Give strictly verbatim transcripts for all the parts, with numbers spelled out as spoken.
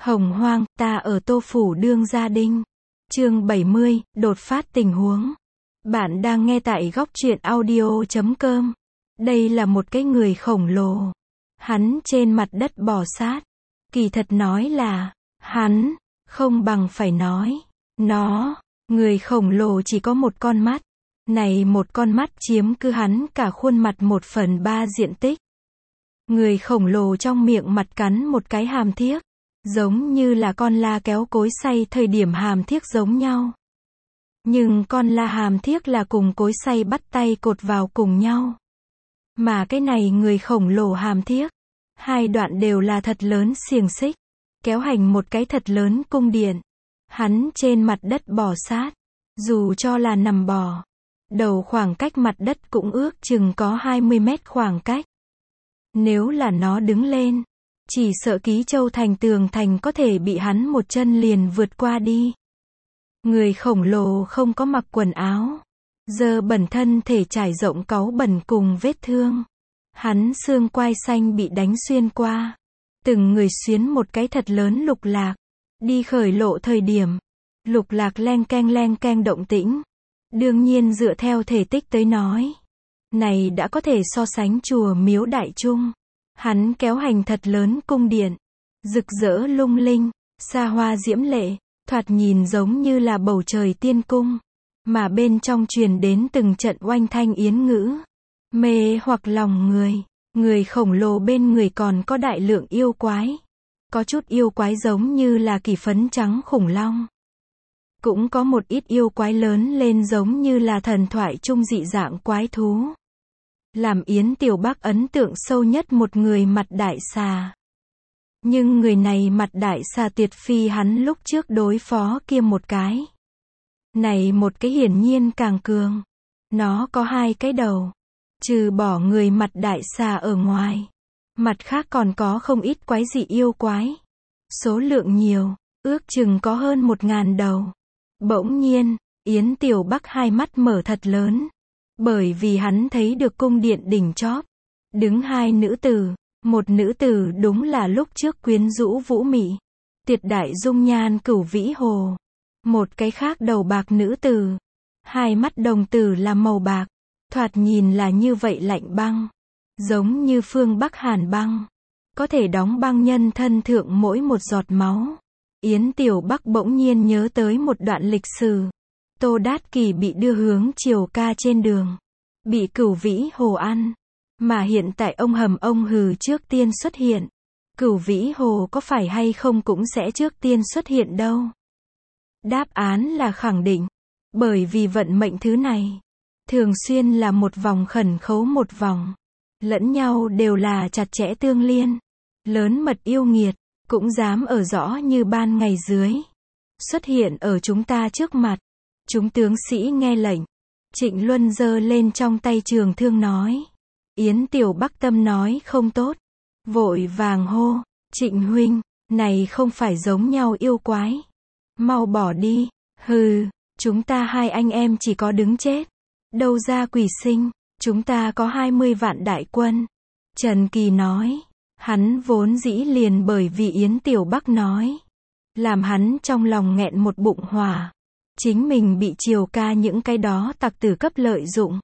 Hồng hoang, ta ở Tô Phủ đương gia đinh. Chương bảy mươi, đột phát tình huống. Bạn đang nghe tại góc truyện audio chấm com. Đây là một cái người khổng lồ. Hắn trên mặt đất bò sát. Kỳ thật nói là, hắn, không bằng phải nói, nó, người khổng lồ chỉ có một con mắt. Này một con mắt chiếm cứ hắn cả khuôn mặt một phần ba diện tích. Người khổng lồ trong miệng mặt cắn một cái hàm thiếc. Giống như là con la kéo cối xay thời điểm hàm thiếc giống nhau. Nhưng con la hàm thiếc là cùng cối xay bắt tay cột vào cùng nhau. Mà cái này người khổng lồ hàm thiếc. Hai đoạn đều là thật lớn xiềng xích. Kéo hành một cái thật lớn cung điện. Hắn trên mặt đất bò sát. Dù cho là nằm bò. Đầu khoảng cách mặt đất cũng ước chừng có hai mươi mét khoảng cách. Nếu là nó đứng lên. Chỉ sợ Ký Châu thành tường thành có thể bị hắn một chân liền vượt qua đi. Người khổng lồ không có mặc quần áo. Dơ bẩn thân thể trải rộng cáu bẩn cùng vết thương. Hắn xương quai xanh bị đánh xuyên qua. Từng người xuyến một cái thật lớn lục lạc. Đi khởi lộ thời điểm. Lục lạc len keng len keng động tĩnh. Đương nhiên dựa theo thể tích tới nói. Này đã có thể so sánh chùa miếu đại trung. Hắn kéo hành thật lớn cung điện, rực rỡ lung linh, xa hoa diễm lệ, thoạt nhìn giống như là bầu trời tiên cung, mà bên trong truyền đến từng trận oanh thanh yến ngữ, mê hoặc lòng người. Người khổng lồ bên người còn có đại lượng yêu quái, có chút yêu quái giống như là kỳ phấn trắng khủng long, cũng có một ít yêu quái lớn lên giống như là thần thoại trung dị dạng quái thú. Làm Yến Tiểu Bắc ấn tượng sâu nhất một người mặt đại xà. Nhưng người này mặt đại xà tuyệt phi hắn lúc trước đối phó kia một cái. Này một cái hiển nhiên càng cường. Nó có hai cái đầu. Trừ bỏ người mặt đại xà ở ngoài. Mặt khác còn có không ít quái dị yêu quái. Số lượng nhiều, ước chừng có hơn một ngàn đầu. Bỗng nhiên, Yến Tiểu Bắc hai mắt mở thật lớn. Bởi vì hắn thấy được cung điện đỉnh chóp. Đứng hai nữ tử. Một nữ tử đúng là lúc trước quyến rũ vũ mị. Tuyệt đại dung nhan Cửu Vĩ Hồ. Một cái khác đầu bạc nữ tử. Hai mắt đồng tử là màu bạc. Thoạt nhìn là như vậy lạnh băng. Giống như phương Bắc hàn băng. Có thể đóng băng nhân thân thượng mỗi một giọt máu. Yến Tiểu Bắc bỗng nhiên nhớ tới một đoạn lịch sử. Tô Đát Kỷ bị đưa hướng Triều Ca trên đường. Bị Cửu Vĩ Hồ ăn. Mà hiện tại ông hầm ông hừ trước tiên xuất hiện. Cửu Vĩ Hồ có phải hay không cũng sẽ trước tiên xuất hiện đâu. Đáp án là khẳng định. Bởi vì vận mệnh thứ này. Thường xuyên là một vòng khẩn khấu một vòng. Lẫn nhau đều là chặt chẽ tương liên. Lớn mật yêu nghiệt. Cũng dám ở rõ như ban ngày dưới. Xuất hiện ở chúng ta trước mặt. Chúng tướng sĩ nghe lệnh. Trịnh Luân giơ lên trong tay trường thương nói. Yến Tiểu Bắc tâm nói không tốt. Vội vàng hô. Trịnh huynh, này không phải giống nhau yêu quái. Mau bỏ đi. Hừ, chúng ta hai anh em chỉ có đứng chết. Đâu ra quỷ sinh, chúng ta có hai mươi vạn đại quân. Trần Kỳ nói. Hắn vốn dĩ liền bởi vì Yến Tiểu Bắc nói. Làm hắn trong lòng nghẹn một bụng hỏa. Chính mình bị Triều Ca những cái đó tặc tử cấp lợi dụng.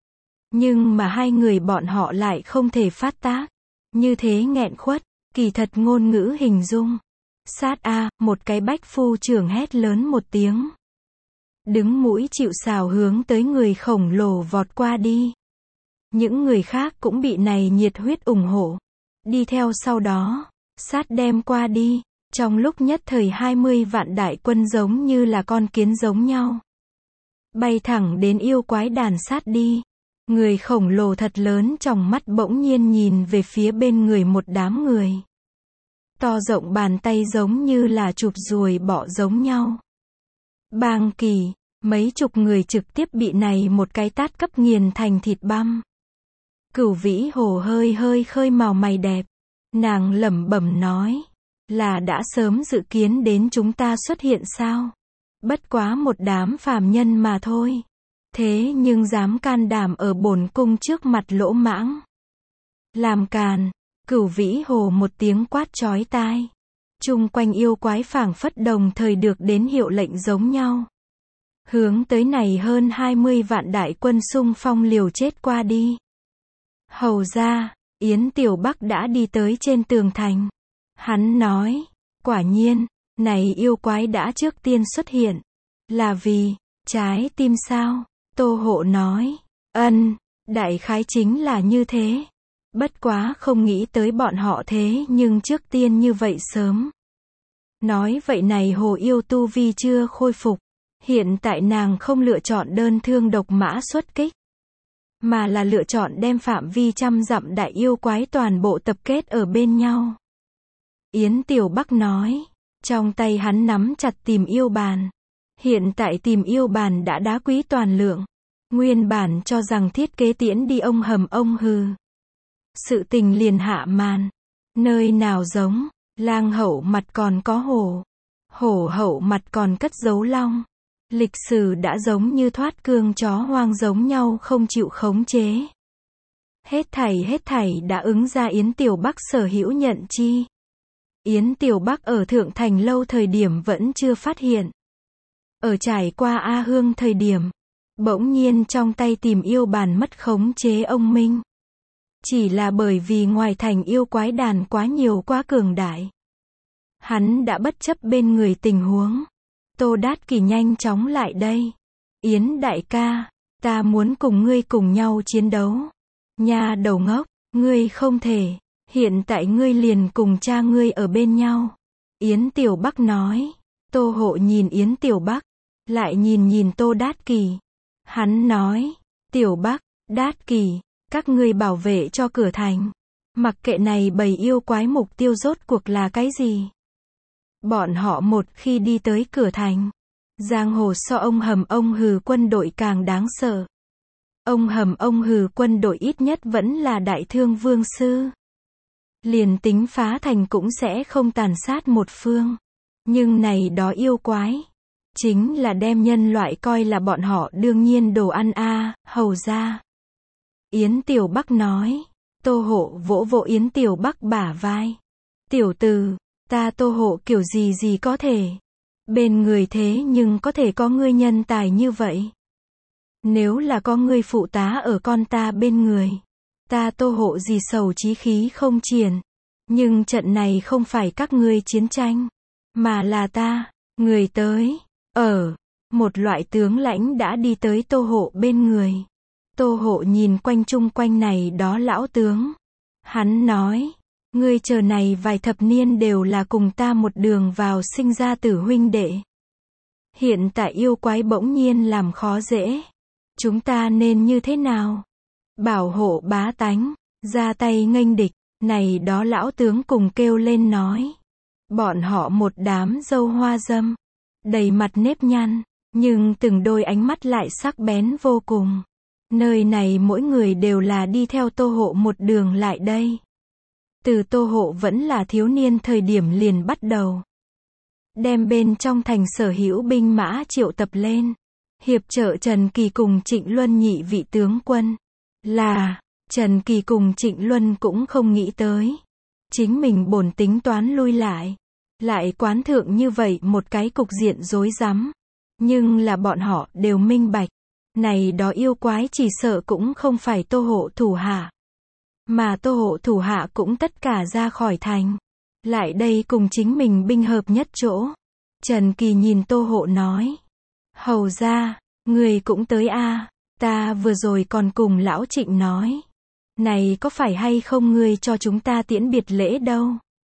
Nhưng mà hai người bọn họ lại không thể phát tác. Như thế nghẹn khuất, kỳ thật ngôn ngữ hình dung. Sát a, một cái bách phu trưởng hét lớn một tiếng. Đứng mũi chịu sào hướng tới người khổng lồ vọt qua đi. Những người khác cũng bị này nhiệt huyết ủng hộ. Đi theo sau đó, sát đem qua đi. Trong lúc nhất thời hai mươi vạn đại quân giống như là con kiến giống nhau. Bay thẳng đến yêu quái đàn sát đi. Người khổng lồ thật lớn trong mắt bỗng nhiên nhìn về phía bên người một đám người. To rộng bàn tay giống như là chụp ruồi bọ giống nhau. Bang kỳ, mấy chục người trực tiếp bị này một cái tát cấp nghiền thành thịt băm. Cửu Vĩ Hồ hơi hơi khơi màu mày đẹp. Nàng lẩm bẩm nói. Là đã sớm dự kiến đến chúng ta xuất hiện sao? Bất quá một đám phàm nhân mà thôi. Thế nhưng dám can đảm ở bổn cung trước mặt lỗ mãng. Làm càn, Cửu Vĩ Hồ một tiếng quát chói tai. Chung quanh yêu quái phảng phất đồng thời được đến hiệu lệnh giống nhau. Hướng tới này hơn hai mươi vạn đại quân xung phong liều chết qua đi. Hầu ra, Yến Tiểu Bắc đã đi tới trên tường thành. Hắn nói, quả nhiên, này yêu quái đã trước tiên xuất hiện. Là vì, trái tim sao? Tô Hộ nói, ân, đại khái chính là như thế. Bất quá không nghĩ tới bọn họ thế nhưng trước tiên như vậy sớm. Nói vậy này Hồ yêu tu vi chưa khôi phục. Hiện tại nàng không lựa chọn đơn thương độc mã xuất kích. Mà là lựa chọn đem phạm vi trăm dặm đại yêu quái toàn bộ tập kết ở bên nhau. Yến Tiểu Bắc nói, trong tay hắn nắm chặt tìm yêu bàn. Hiện tại tìm yêu bàn đã đá quý toàn lượng. Nguyên bản cho rằng thiết kế tiễn đi ông hầm ông hừ. Sự tình liền hạ màn. Nơi nào giống, lang hậu mặt còn có hổ. Hổ hậu mặt còn cất giấu long. Lịch sử đã giống như thoát cương chó hoang giống nhau không chịu khống chế. Hết thảy hết thảy đã ứng ra Yến Tiểu Bắc sở hữu nhận chi. Yến Tiểu Bắc ở Thượng Thành lâu thời điểm vẫn chưa phát hiện. Ở trải qua A Hương thời điểm, bỗng nhiên trong tay tìm yêu bàn mất khống chế ông Minh. Chỉ là bởi vì ngoài thành yêu quái đàn quá nhiều quá cường đại. Hắn đã bất chấp bên người tình huống. Tô Đát Kỷ nhanh chóng lại đây. Yến đại ca, ta muốn cùng ngươi cùng nhau chiến đấu. Nha đầu ngốc, ngươi không thể. Hiện tại ngươi liền cùng cha ngươi ở bên nhau. Yến Tiểu Bắc nói. Tô Hộ nhìn Yến Tiểu Bắc, lại nhìn nhìn Tô Đát Kỷ. Hắn nói, Tiểu Bắc, Đát Kỷ, các ngươi bảo vệ cho cửa thành. Mặc kệ này bầy yêu quái mục tiêu rốt cuộc là cái gì. Bọn họ một khi đi tới cửa thành, giang hồ so ông hầm ông hừ quân đội càng đáng sợ. Ông hầm ông hừ quân đội ít nhất vẫn là đại thương vương sư. Liền tính phá thành cũng sẽ không tàn sát một phương. Nhưng này đó yêu quái, chính là đem nhân loại coi là bọn họ đương nhiên đồ ăn a, à, hầu ra. Yến Tiểu Bắc nói, Tô Hộ vỗ vỗ Yến Tiểu Bắc bả vai. Tiểu tử, ta Tô Hộ kiểu gì gì có thể. Bên người thế nhưng có thể có ngươi nhân tài như vậy. Nếu là có ngươi phụ tá ở con ta bên người, ta Tô Hộ gì sầu chí khí không triển. Nhưng trận này không phải các ngươi chiến tranh, mà là ta, người tới. Ở, một loại tướng lãnh đã đi tới Tô Hộ bên người. Tô Hộ nhìn quanh chung quanh này đó lão tướng. Hắn nói, ngươi chờ này vài thập niên đều là cùng ta một đường vào sinh ra tử huynh đệ. Hiện tại yêu quái bỗng nhiên làm khó dễ. Chúng ta nên như thế nào? Bảo hộ bá tánh, ra tay nghênh địch, này đó lão tướng cùng kêu lên nói. Bọn họ một đám râu hoa râm, đầy mặt nếp nhăn, nhưng từng đôi ánh mắt lại sắc bén vô cùng. Nơi này mỗi người đều là đi theo Tô Hộ một đường lại đây. Từ Tô Hộ vẫn là thiếu niên thời điểm liền bắt đầu. Đem bên trong thành sở hữu binh mã triệu tập lên. Hiệp trợ Trần Kỳ cùng Trịnh Luân nhị vị tướng quân. Là, Trần Kỳ cùng Trịnh Luân cũng không nghĩ tới. Chính mình bổn tính toán lui lại. Lại quán thượng như vậy một cái cục diện rối rắm. Nhưng là bọn họ đều minh bạch. Này đó yêu quái chỉ sợ cũng không phải Tô Hộ thủ hạ. Mà Tô Hộ thủ hạ cũng tất cả ra khỏi thành. Lại đây cùng chính mình binh hợp nhất chỗ. Trần Kỳ nhìn Tô Hộ nói. Hầu ra, người cũng tới a à, ta vừa rồi còn cùng lão Trịnh nói. Này có phải hay không ngươi cho chúng ta tiễn biệt lễ đâu.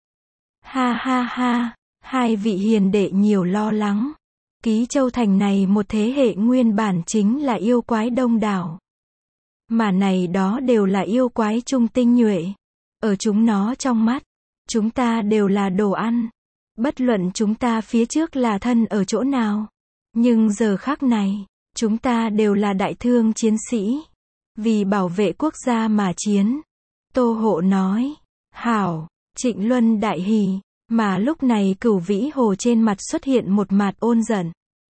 Ha ha ha, hai vị hiền đệ nhiều lo lắng. Ký Châu thành này một thế hệ nguyên bản chính là yêu quái đông đảo. Mà này đó đều là yêu quái trung tinh nhuệ. Ở chúng nó trong mắt, chúng ta đều là đồ ăn. Bất luận chúng ta phía trước là thân ở chỗ nào. Nhưng giờ khắc này, chúng ta đều là đại thương chiến sĩ. Vì bảo vệ quốc gia mà chiến. Tô Hộ nói, hảo, Trịnh Luân đại hỉ. Mà lúc này Cửu Vĩ Hồ trên mặt xuất hiện một mặt ôn giận.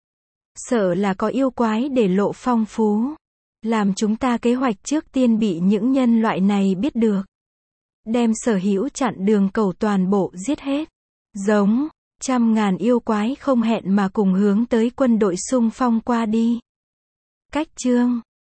Sợ là có yêu quái để lộ phong phú. Làm chúng ta kế hoạch trước tiên bị những nhân loại này biết được. Đem sở hữu chặn đường cầu toàn bộ giết hết. Giống, trăm ngàn yêu quái không hẹn mà cùng hướng tới quân đội xung phong qua đi. Cách chương